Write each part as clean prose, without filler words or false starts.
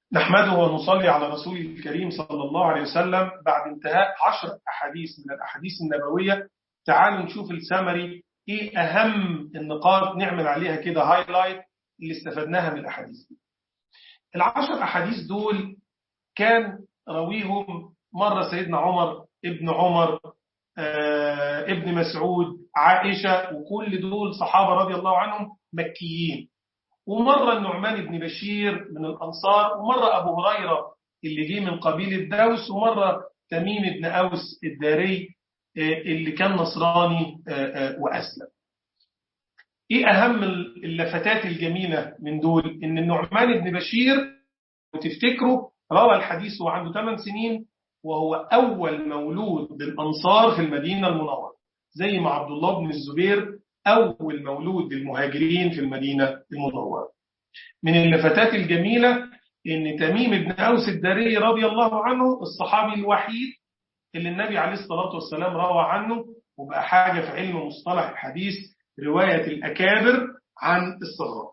نحمده ونصلي على رسول الكريم صلى الله عليه وسلم. بعد انتهاء 10 أحاديث من الأحاديث النبوية، تعالوا نشوف السمري، إيه أهم النقاط نعمل عليها كده هايلايت اللي استفدناها من الأحاديث دي. ال10 أحاديث دول كان رويهم مرة سيدنا عمر، ابن عمر، ابن مسعود، عائشة، وكل دول صحابة رضي الله عنهم مكيين. ومرة النعمان بن بشير من الأنصار، ومرة أبو هريرة اللي جه من قبيل الدوس، ومرة تميم بن أوس الداري اللي كان نصراني وأسلم. إيه أهم اللفتات الجميلة من دول؟ إن النعمان بن بشير وتفتكروا روى الحديث وعنده 8 سنين، وهو أول مولود للأنصار في المدينة المنورة، زي ما عبد الله بن الزبير أول مولود للمهاجرين في المدينة المنورة. من اللفتات الجميلة إن تميم بن أوس الداري رضي الله عنه الصحابي الوحيد اللي النبي عليه الصلاة والسلام روى عنه، وبقى حاجة في علم مصطلح الحديث رواية الأكابر عن الصغار.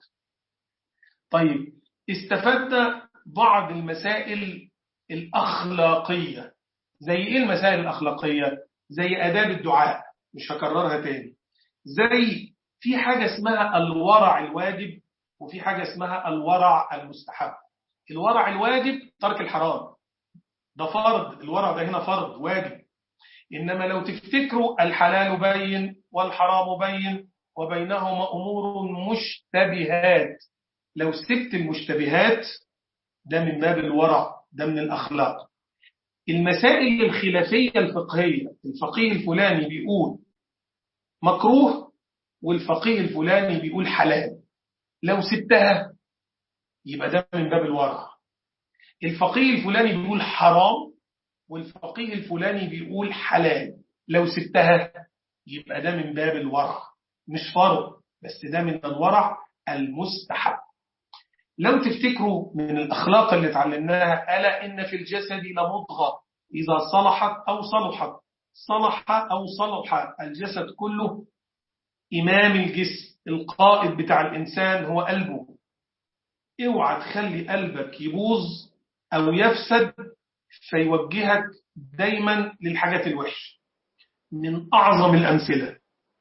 طيب، استفدنا بعض المسائل الأخلاقية. زي إيه المسائل الأخلاقية؟ زي آداب الدعاء، مش هكررها تاني. زي في حاجة اسمها الورع الواجب، وفي حاجة اسمها الورع المستحب. الورع الواجب ترك الحرام، ده فرض، الورع ده هنا فرض واجب. إنما لو تفتكروا الحلال بين والحرام بين وبينهما أمور مشتبهات، لو سبت المشتبهات ده من باب الورع، ده من الأخلاق. المسائل الخلافية الفقهية، الفقيه الفلاني بيقول مكروه والفقيه الفلاني بيقول حلال، لو سبتها يبقى ده من باب الورع. الفقيه الفلاني بيقول حرام والفقيه الفلاني بيقول حلال، لو سبتها يبقى ده من باب الورع، مش فرض بس ده من الورع المستحب. لو تفتكروا من الأخلاق اللي اتعلمناها، ألا إن في الجسد لمضغة إذا صلحت أو صلحت صلح أو صلح الجسد كله. إمام الجسم القائد بتاع الإنسان هو قلبه. اوعى تخلي قلبك يبوظ أو يفسد فيوجهك دايما للحاجات الوحشة. من أعظم الأمثلة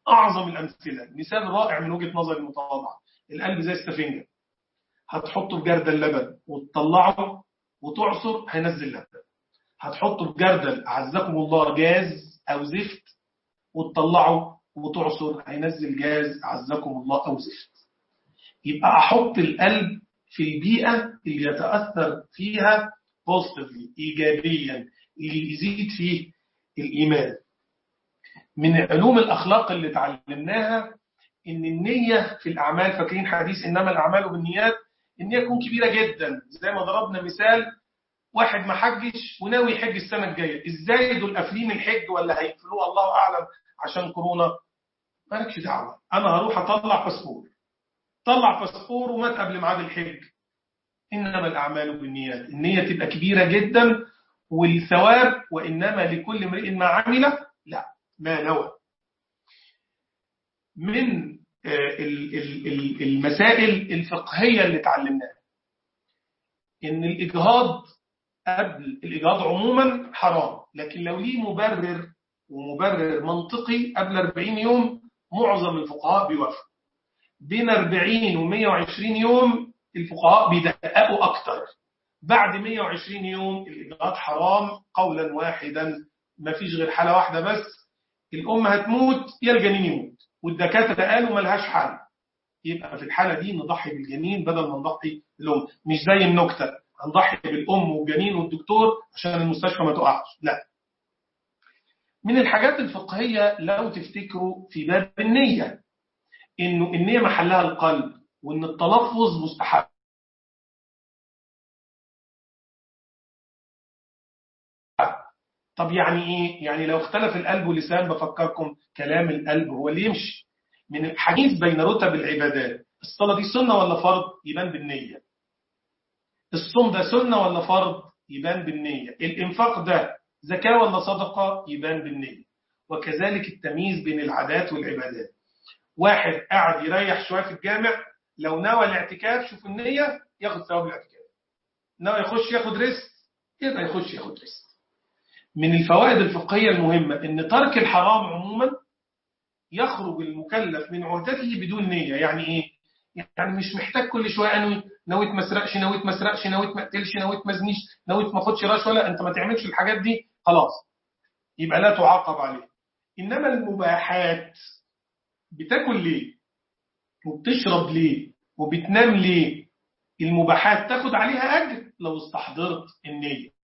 مثال رائع من وجهة نظري المتواضعة، القلب زي السفنجة، هتحطه في جردل لبن وتطلعه وتعصر هينزل لبن. هتحطه في جردل أعزكم الله جاز أو زفت وتطلعه وتعصر هينزل جاز أعزكم الله أو زفت. يبقى أحط القلب في البيئة اللي يتأثر فيها بوزيتيفلي إيجابيا، اللي يزيد فيه الإيمان. من علوم الأخلاق اللي تعلمناها إن النية في الأعمال، فاكرين حديث إنما الأعمال بالنيات، النية تكون كبيرة جدا. زي ما ضربنا مثال، واحد ما حجش وناوي يحج السنة الجاية، إزاي دول قافلين الحج ولا هيقفلوه الله أعلم عشان كورونا؟ مالكش دعوة، أنا هروح أطلع باسبور. طلع باسبور ومات قبل ميعاد الحج. إنما الأعمال بالنيات، النية تبقى كبيرة جدا والثواب وإنما لكل امرئ ما عمل لا ما نوى. من المسائل الفقهية اللي تعلمناها إن الإجهاض قبل الإجهاض عموما حرام، لكن لو ليه مبرر ومبرر منطقي قبل 40 يوم معظم الفقهاء بيوافقوا. بين 40 و 120 يوم الفقهاء بيدققوا أكتر. بعد 120 يوم الإجهاض حرام قولا واحدا، ما فيش غير حالة واحدة بس، الأم هتموت يا الجنين يموت والدكاترة قالوا ملهاش حل، يبقى في الحالة دي نضحي بالجنين بدل ما نضحي بالأم. مش زي النكتة هنضحي بالأم والجنين والدكتور عشان المستشفى ما تقعش، لا. من الحاجات الفقهية لو تفتكروا في باب النية، إنه النية محلها القلب وإن التلفظ مستحب. طب يعني إيه؟ يعني لو اختلف القلب واللسان، بفكركم كلام القلب هو اللي يمشي. من الحديث بين رتب العبادات، الصلاة دي سنة ولا فرض؟ يبان بالنية. الصوم ده سنة ولا فرض؟ يبان بالنية. الإنفاق ده زكاة ولا صدقة؟ يبان بالنية. وكذلك التمييز بين العادات والعبادات. واحد قاعد يريح شوية في الجامع، لو نوى الاعتكاف شوف النية ياخد ثواب الاعتكاف. ناوي يخش ياخد ريست، يبقى يخش ياخد ريست. من الفوائد الفقهية المهمة إن ترك الحرام عموما يخرج المكلف من عهدته بدون نية. يعني إيه؟ يعني مش محتاج كل شوية أنوي، نويت ما اسرقش، نويت ما اسرقش، نويت ما اقتلش، نويت ما ازنيش، نويت ما اخدش رشوة. لا، أنت ما تعملش الحاجات دي خلاص، يبقى لا تعاقب عليه. إنما المباحات، بتاكل ليه وبتشرب ليه وبتنام ليه، المباحات تاخد عليها أجر لو استحضرت النية.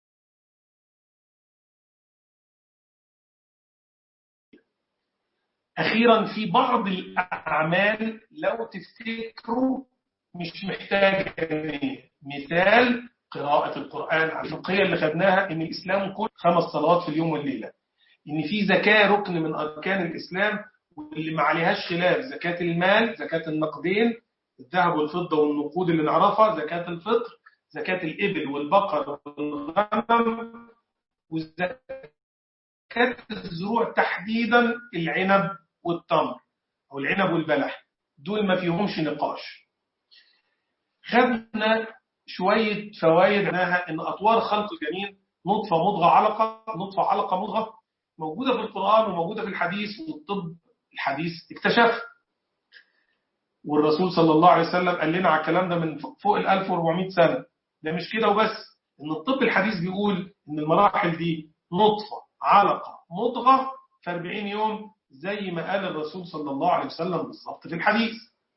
أخيرا، في بعض الأعمال لو تفتكروا مش محتاجة نية. مثال قراءة القرآن. على الفقهية اللي خدناها إن الإسلام كل 5 صلوات في اليوم والليلة، إن في زكاة ركن من أركان الإسلام واللي ما عليهاش خلاف، زكاة المال، زكاة النقدين، الذهب والفضة والنقود اللي نعرفها، زكاة الفطر، زكاة الإبل والبقر والغنم، وزكاة الزروع تحديدا العنب والتمر أو العنب والبلح، دول ما فيهمش نقاش. خدنا شوية فوائد عنها إن أطوار خلق الجنين نطفة مضغة علقة، نطفة علقة مضغة، موجودة في القرآن وموجودة في الحديث، والطب الحديث اكتشف. والرسول صلى الله عليه وسلم قال لنا على الكلام ده من فوق 1400 سنة. ده مش كده وبس، إن الطب الحديث بيقول إن المراحل دي نطفة علقة مضغة في 40 يوم، زي ما قال الرسول صلى الله عليه وسلم بالضبط في الحديث.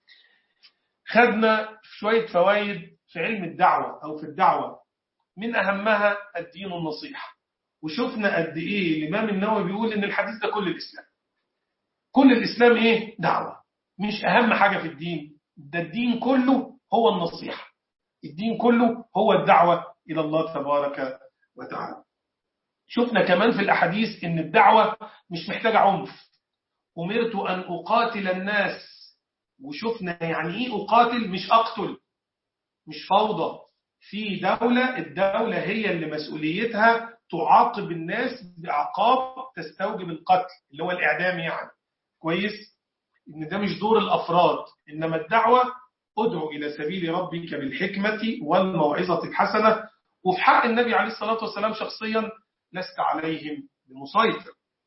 خدنا شوية فوائد في علم الدعوة أو في الدعوة، من أهمها الدين النصيحة. وشفنا قد إيه الإمام النووي بيقول إن الحديث ده كل الإسلام. كل الإسلام إيه؟ دعوة. مش أهم حاجة في الدين، ده الدين كله هو النصيحة، الدين كله هو الدعوة إلى الله تبارك وتعالى. شفنا كمان في الأحاديث إن الدعوة مش محتاجة عنف. أمرت أن أقاتل الناس، وشفنا يعني إيه أقاتل، مش أقتل، مش فوضى. في دولة، الدولة هي اللي مسؤوليتها تعاقب الناس بعقاب تستوجب القتل اللي هو الإعدام يعني. كويس؟ إن ده مش دور الأفراد، إنما الدعوة ادعو إلى سبيل ربك بالحكمة والموعظة الحسنة. وفي حق النبي عليه الصلاة والسلام شخصيا لست عليهم بمسيطر.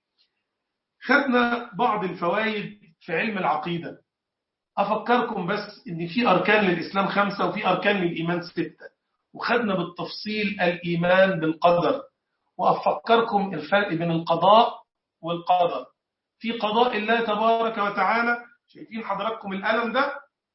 خدنا بعض الفوائد في علم العقيدة. أفكركم بس إن في أركان للإسلام 5 وفي أركان للإيمان 6، وخدنا بالتفصيل الإيمان بالقدر. وأفكركم الفرق بين القضاء والقدر. في قضاء الله تبارك وتعالى، شايفين حضراتكم الألم ده،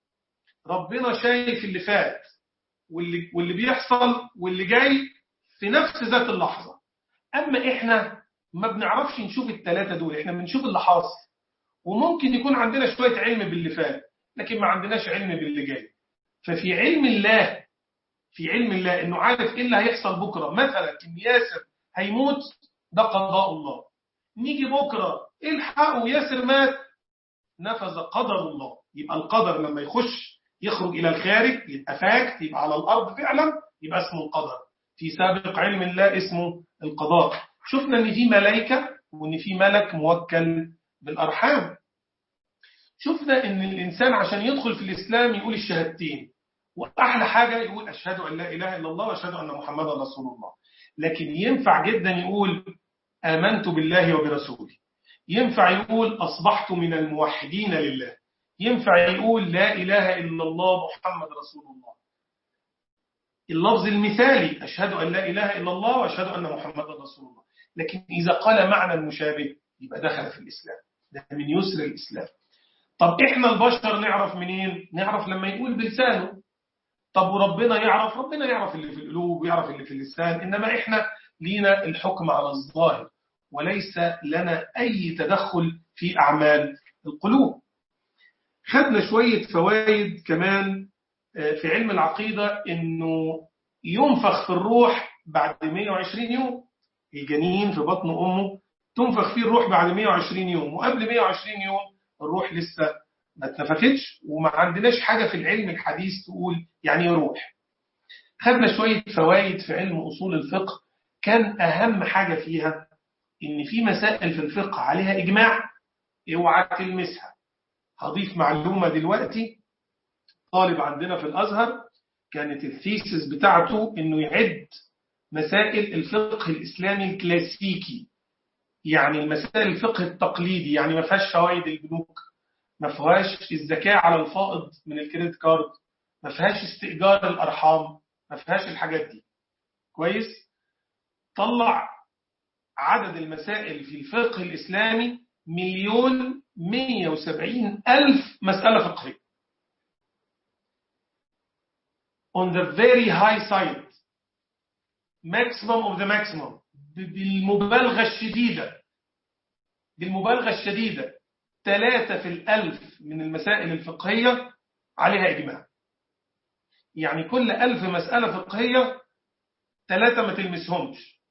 ربنا شايف اللي فات واللي بيحصل واللي جاي في نفس ذات اللحظة. أما إحنا ما بنعرفش نشوف الثلاثة دول، إحنا بنشوف اللي حاصل، وممكن يكون عندنا شوية علم باللي فات لكن ما عندناش علم باللي جاي. ففي علم الله، في علم الله إنه عارف إيه اللي هيحصل بكرة. مثلا إن ياسر هيموت، ده قضاء الله. نيجي بكرة الحقوا ياسر مات، نفذ قدر الله. يبقى القدر لما يخرج إلى الخارج يبقى فاكت، يبقى على الأرض فعلا، يبقى اسمه القدر. في سابق علم الله اسمه القضاء. شفنا إن في ملائكة وإن في ملك موكل بالأرحام. شفنا إن الإنسان عشان يدخل في الإسلام يقول الشهادتين، وأحلى حاجة يقول أشهد أن لا إله إلا الله وأشهد أن محمدا رسول الله. لكن ينفع جدا يقول آمنت بالله وبرسوله، ينفع يقول أصبحت من الموحدين لله، ينفع يقول لا إله إلا الله محمد رسول الله. اللفظ المثالي أشهد أن لا إله إلا الله وأشهد أن محمدا رسول الله. لكن إذا قال معنى مشابه يبقى دخل في الإسلام، ده من يسر الإسلام. طب إحنا البشر نعرف منين؟ نعرف لما يقول بلسانه. طب وربنا يعرف؟ ربنا يعرف اللي في القلوب ويعرف اللي في اللسان. إنما إحنا لينا الحكم على الظاهر وليس لنا أي تدخل في أعمال القلوب. خدنا شوية فوائد كمان في علم العقيدة، إنه ينفخ في الروح بعد 120 يوم. الجنين في بطن أمه تنفخ فيه الروح بعد 120 يوم، وقبل 120 يوم الروح لسه ما اتنفختش، وما عندناش حاجة في العلم الحديث تقول يعني روح. خدنا شوية فوائد في علم أصول الفقه. كان أهم حاجة فيها إن في مسائل في الفقه عليها إجماع، اوعى تلمسها. هضيف معلومة دلوقتي. طالب عندنا في الأزهر كانت الثيسس بتاعته إنه يعد مسائل الفقه الإسلامي الكلاسيكي، يعني المسائل الفقه التقليدي، يعني ما فيهاش فوائد البنوك، ما فيهاش الزكاة على الفائض من الكريدت كارد، ما فيهاش استئجار الأرحام، ما فيهاش الحاجات دي. كويس. طلع عدد المسائل في الفقه الإسلامي 1,170,000 مسألة فقهية. on the very high side, maximum of the maximum، بالمبالغة الشديدة 3 في الألف من المسائل الفقهية عليها إجماع. يعني كل 1000 مسألة فقهية 3 ما تلمسهمش،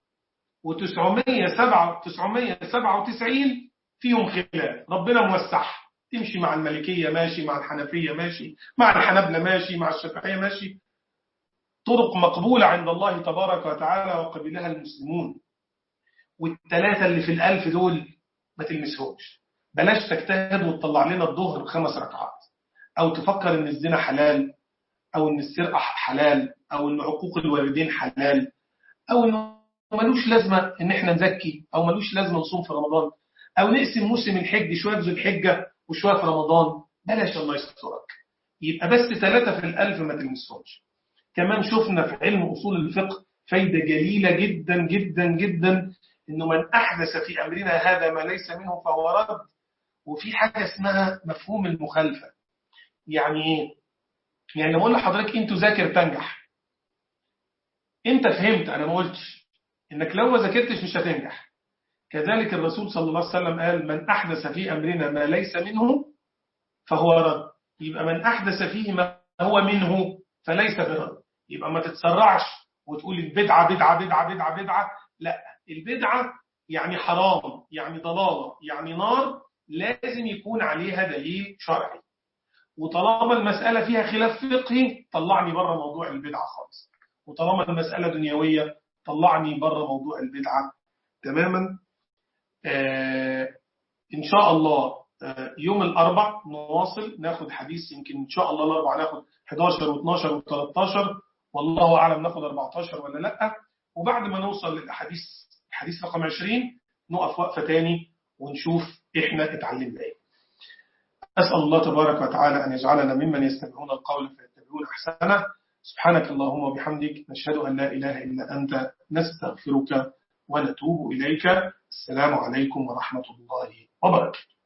و997 فيهم خلاف. ربنا موسعها، تمشي مع المالكية ماشي، مع الحنفية ماشي، مع الحنبلة ماشي، مع الشافعية ماشي، طرق مقبولة عند الله تبارك وتعالى وقبلها المسلمون. والثلاثة اللي في الألف دول ما تلمسهمش. بلاش تجتهد وتطلع لنا الظهر 5 ركعات، أو تفكر إن الزنا حلال، أو إن السرقة حلال، أو إن عقوق الوالدين حلال، أو إنه ملوش لازمة إن إحنا نزكي، أو ملوش لازمة نصوم في رمضان، أو نقسم موسم الحج شوية في ذو الحجة وشوية في رمضان. بلاش، الله يسترك. يبقى بس 3 في الألف ما تلمسهمش. كمان شفنا في علم أصول الفقه فايدة جليلة جدا جدا جدا، إنه من أحدث في أمرنا هذا ما ليس منه فهو رد. وفي حاجة اسمها مفهوم المخالفة. يعني إيه؟ يعني لما أقول لحضرتك أنت ذاكر تنجح، أنت فهمت، أنا ما قلتش إنك لو ما ذاكرتش مش هتنجح. كذلك الرسول صلى الله عليه وسلم قال من أحدث في أمرنا ما ليس منه فهو رد. يبقى من أحدث فيه ما هو منه فليس برد. يبقى ما تتسرعش وتقول البدعة بدعة بدعة بدعة بدعة. لا، البدعة يعني حرام، يعني ضلالة، يعني نار، لازم يكون عليها دليل شرعي. وطالما المسألة فيها خلاف فقهي طلعني بره موضوع البدعة خالص. وطالما المسألة دنيوية طلعني بره موضوع البدعة تماما. إن شاء الله يوم الأربع نواصل ناخد حديث. يمكن إن شاء الله الأربع ناخد 11 و12 و13، والله أعلم ناخد 14 ولا لأ. وبعد ما نوصل للحديث رقم 20 نقف وقفة تاني ونشوف إحنا اتعلمنا إيه. أسأل الله تبارك وتعالى أن يجعلنا ممن يستمعون القول فيتبعون أحسنه. سبحانك اللهم وبحمدك، نشهد أن لا إله إلا أنت، نستغفرك ونتوب إليك. السلام عليكم ورحمة الله وبركاته.